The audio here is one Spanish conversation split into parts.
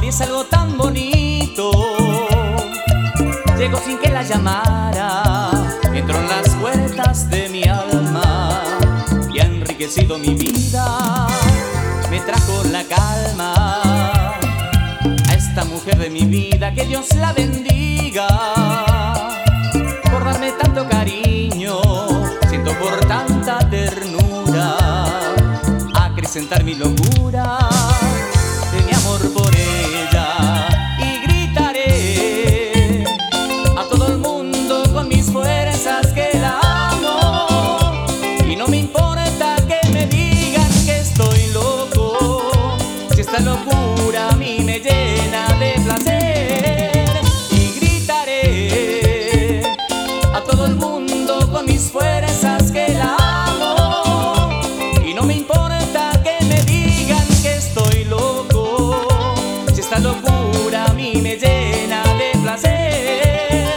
y es algo tan bonito. Llegó sin que la llamara, entró en las puertas de mi alma y ha enriquecido mi vida, me trajo la calma. A esta mujer de mi vida, que Dios la bendiga, por darme tanto cariño, siento por tanta ternura, acrecentar mi locura de mi amor por ella. Y gritaré a todo el mundo con mis fuerzas que la amo, y no me importa que me digan que estoy loco, si esta locura a mí me llena de placer. Y gritaré a todo el mundo con mis fuerzas que la amo, y no me importa que me digan que estoy loco, si esta locura a mí me llena de placer.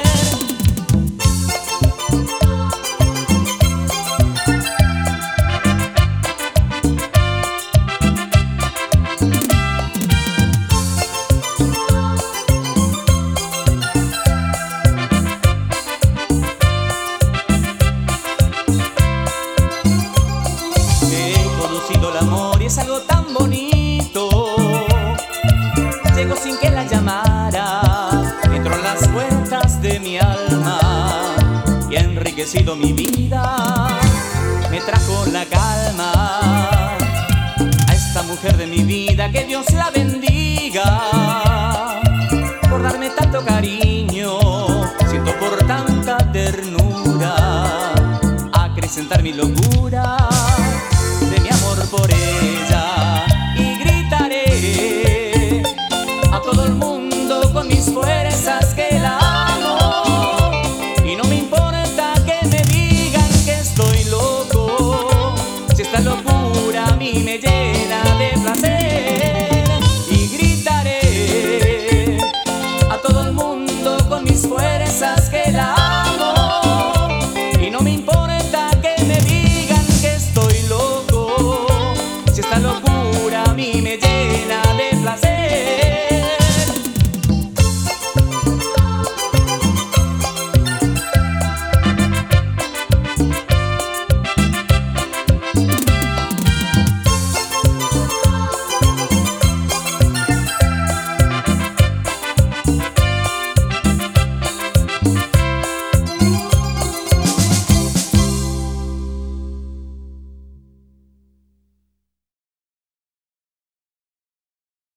El amor y es algo tan bonito. Llegó sin que la llamara, entró en las puertas de mi alma y ha enriquecido mi vida, me trajo la calma. A esta mujer de mi vida, que Dios la bendiga, por darme tanto cariño, siento por tanta ternura, acrecentar mi locura